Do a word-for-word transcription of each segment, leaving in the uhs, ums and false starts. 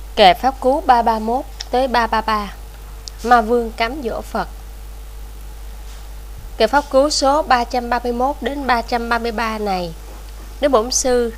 Kệ Pháp Cú ba ba mốt tới ba ba ba. Ma Vương cám dỗ Phật. Kệ Pháp Cú số ba trăm ba mươi mốt đến ba trăm ba mươi ba này, Đức Bổn Sư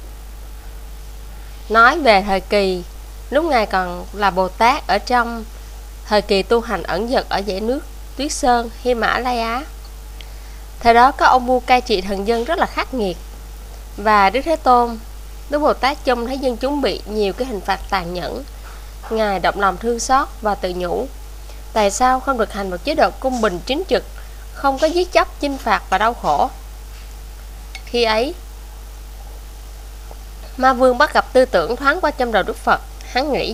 nói về thời kỳ lúc Ngài còn là Bồ Tát ở trong thời kỳ tu hành ẩn dật ở dãy nước Tuyết Sơn, Himalaya. Thời đó có ông vua cai trị thần dân rất là khắc nghiệt, và Đức Thế Tôn, Đức Bồ Tát trông thấy dân chúng bị nhiều cái hình phạt tàn nhẫn. Ngài động lòng thương xót và tự nhủ: tại sao không được hành một chế độ công bình chính trực, không có giết chóc, chinh phạt và đau khổ? Khi ấy, Ma Vương bắt gặp tư tưởng thoáng qua trong đầu Đức Phật. Hắn nghĩ: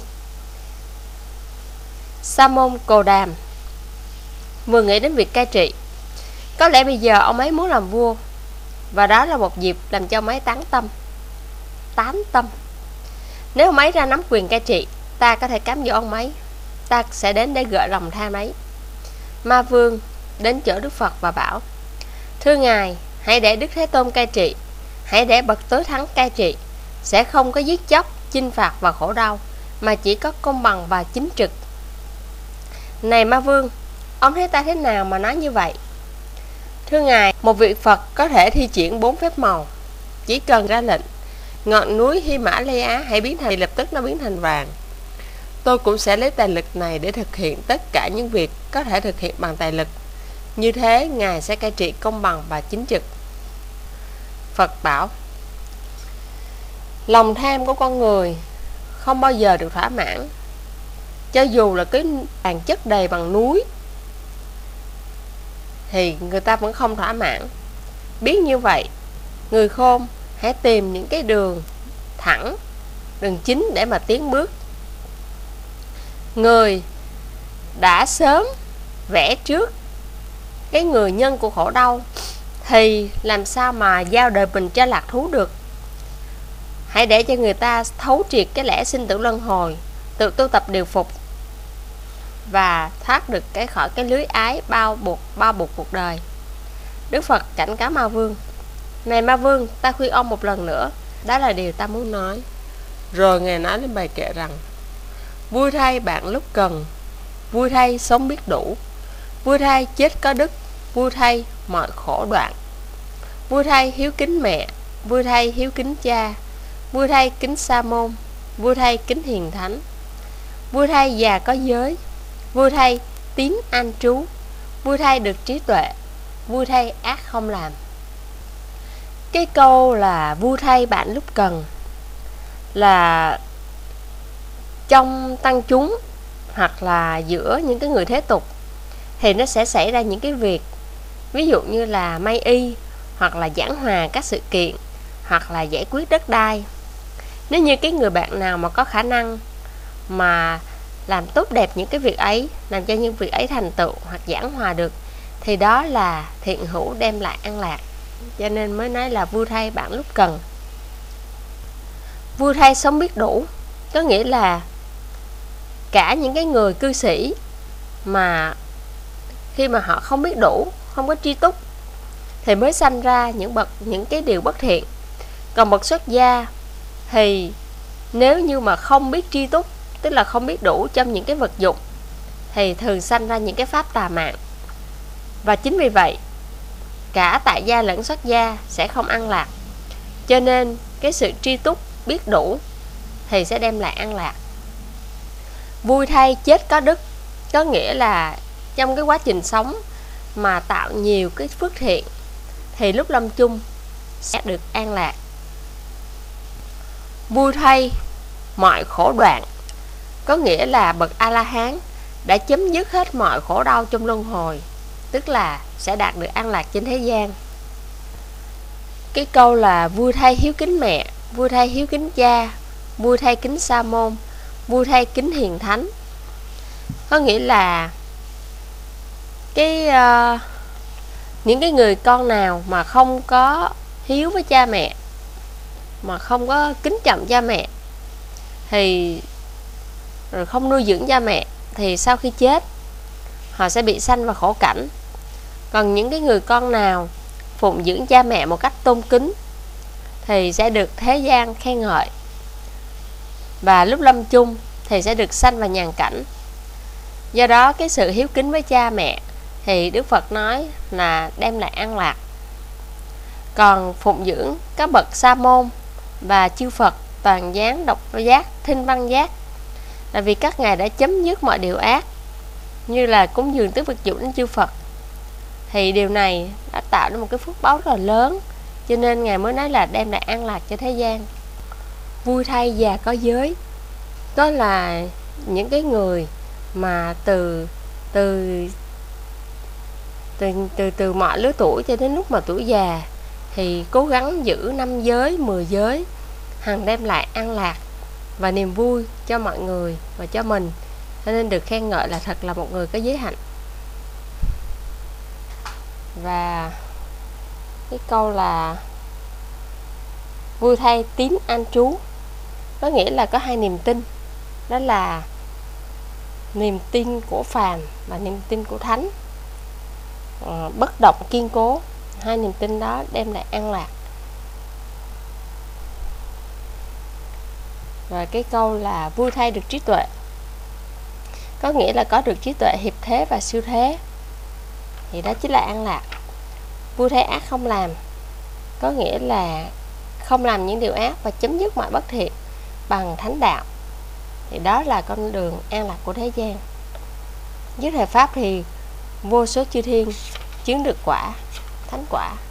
Sa môn Cồ Đàm vừa nghĩ đến việc cai trị. Có lẽ bây giờ ông ấy muốn làm vua, và đó là một dịp làm cho ông ấy tán tâm. Tán tâm Nếu ông ấy ra nắm quyền cai trị, ta có thể cám dỗ ông ấy. Ta sẽ đến để gợi lòng tham ấy. Ma Vương đến chỗ Đức Phật và bảo: thưa Ngài, hãy để Đức Thế Tôn cai trị. Hãy để bậc tối thắng cai trị. Sẽ không có giết chóc, chinh phạt và khổ đau, mà chỉ có công bằng và chính trực. Này Ma Vương, ông thấy ta thế nào mà nói như vậy? Thưa Ngài, một vị Phật có thể thi triển bốn phép màu. Chỉ cần ra lệnh, ngọn núi Himalaya hãy biến thành, thì lập tức nó biến thành vàng. Tôi cũng sẽ lấy tài lực này để thực hiện tất cả những việc có thể thực hiện bằng tài lực. Như thế, Ngài sẽ cai trị công bằng và chính trực. Phật bảo: lòng tham của con người không bao giờ được thỏa mãn. Cho dù là cái bàn chất đầy bằng núi thì người ta vẫn không thỏa mãn. Biết như vậy, người khôn hãy tìm những cái đường thẳng, đường chính để mà tiến bước. Người đã sớm vẽ trước cái người nhân của khổ đau thì làm sao mà giao đời mình cho lạc thú được? Hãy để cho người ta thấu triệt cái lẽ sinh tử luân hồi, tự tu tập điều phục và thoát được cái khỏi cái lưới ái bao buộc bao buộc cuộc đời. Đức Phật cảnh cáo Ma Vương: này Ma Vương, ta khuyên ông một lần nữa, đó là điều ta muốn nói. Rồi Ngài nói lên bài kệ rằng: vui thay bạn lúc cần, vui thay sống biết đủ, vui thay chết có đức, vui thay mọi khổ đoạn, vui thay hiếu kính mẹ, vui thay hiếu kính cha, vui thay kính sa môn, vui thay kính hiền thánh, vui thay già có giới, vui thay tín an trú, vui thay được trí tuệ, vui thay ác không làm. Cái câu là vui thay bạn lúc cần là trong tăng chúng hoặc là giữa những cái người thế tục thì nó sẽ xảy ra những cái việc, ví dụ như là may y, hoặc là giảng hòa các sự kiện, hoặc là giải quyết đất đai. Nếu như cái người bạn nào mà có khả năng mà làm tốt đẹp những cái việc ấy, làm cho những việc ấy thành tựu hoặc giảng hòa được, thì đó là thiện hữu đem lại an lạc. Cho nên mới nói là vui thay bạn lúc cần. Vui thay sống biết đủ có nghĩa là cả những cái người cư sĩ mà khi mà họ không biết đủ, không có tri túc, thì mới sanh ra những bậc những cái điều bất thiện. Còn bậc xuất gia thì nếu như mà không biết tri túc, tức là không biết đủ trong những cái vật dụng, thì thường sanh ra những cái pháp tà mạng. Và chính vì vậy, cả tại gia lẫn xuất gia sẽ không an lạc. Cho nên cái sự tri túc, biết đủ thì sẽ đem lại an lạc. Vui thay chết có đức có nghĩa là trong cái quá trình sống mà tạo nhiều cái phước thiện thì lúc lâm chung sẽ được an lạc. Vui thay mọi khổ đoạn có nghĩa là bậc A-la-hán đã chấm dứt hết mọi khổ đau trong luân hồi, tức là sẽ đạt được an lạc trên thế gian. Cái câu là vui thay hiếu kính mẹ, vui thay hiếu kính cha, vui thay kính sa môn, vui thay kính hiền thánh có nghĩa là cái uh, những cái người con nào mà không có hiếu với cha mẹ, mà không có kính trọng cha mẹ, thì rồi không nuôi dưỡng cha mẹ, thì sau khi chết họ sẽ bị sanh vào khổ cảnh. Còn những cái người con nào phụng dưỡng cha mẹ một cách tôn kính thì sẽ được thế gian khen ngợi, và lúc lâm chung thì sẽ được sanh vào nhàn cảnh. Do đó cái sự hiếu kính với cha mẹ thì Đức Phật nói là đem lại an lạc. Còn phụng dưỡng các bậc sa môn và chư Phật toàn giác, độc giác, thinh văn giác là vì các ngài đã chấm dứt mọi điều ác, như là cúng dường tứ vật dụng đến chư Phật, thì điều này đã tạo ra một cái phước báo rất là lớn, cho nên ngài mới nói là đem lại an lạc cho thế gian. Vui thay già có giới, đó là những cái người mà từ từ từ từ từ mọi lứa tuổi cho đến lúc mà tuổi già thì cố gắng giữ năm giới, mười giới, hằng đem lại an lạc và niềm vui cho mọi người và cho mình, cho nên được khen ngợi là thật là một người có giới hạnh. Và cái câu là vui thay tín an trú, có nghĩa là có hai niềm tin, đó là niềm tin của phàm và niềm tin của thánh, à, bất động kiên cố. Hai niềm tin đó đem lại an lạc. Và cái câu là vui thay được trí tuệ, có nghĩa là có được trí tuệ hiệp thế và siêu thế, thì đó chính là an lạc. Vui thay ác không làm, có nghĩa là không làm những điều ác và chấm dứt mọi bất thiện bằng thánh đạo, thì đó là con đường an lạc của thế gian. Với thời Pháp thì vô số chư thiên chứng được quả thánh quả.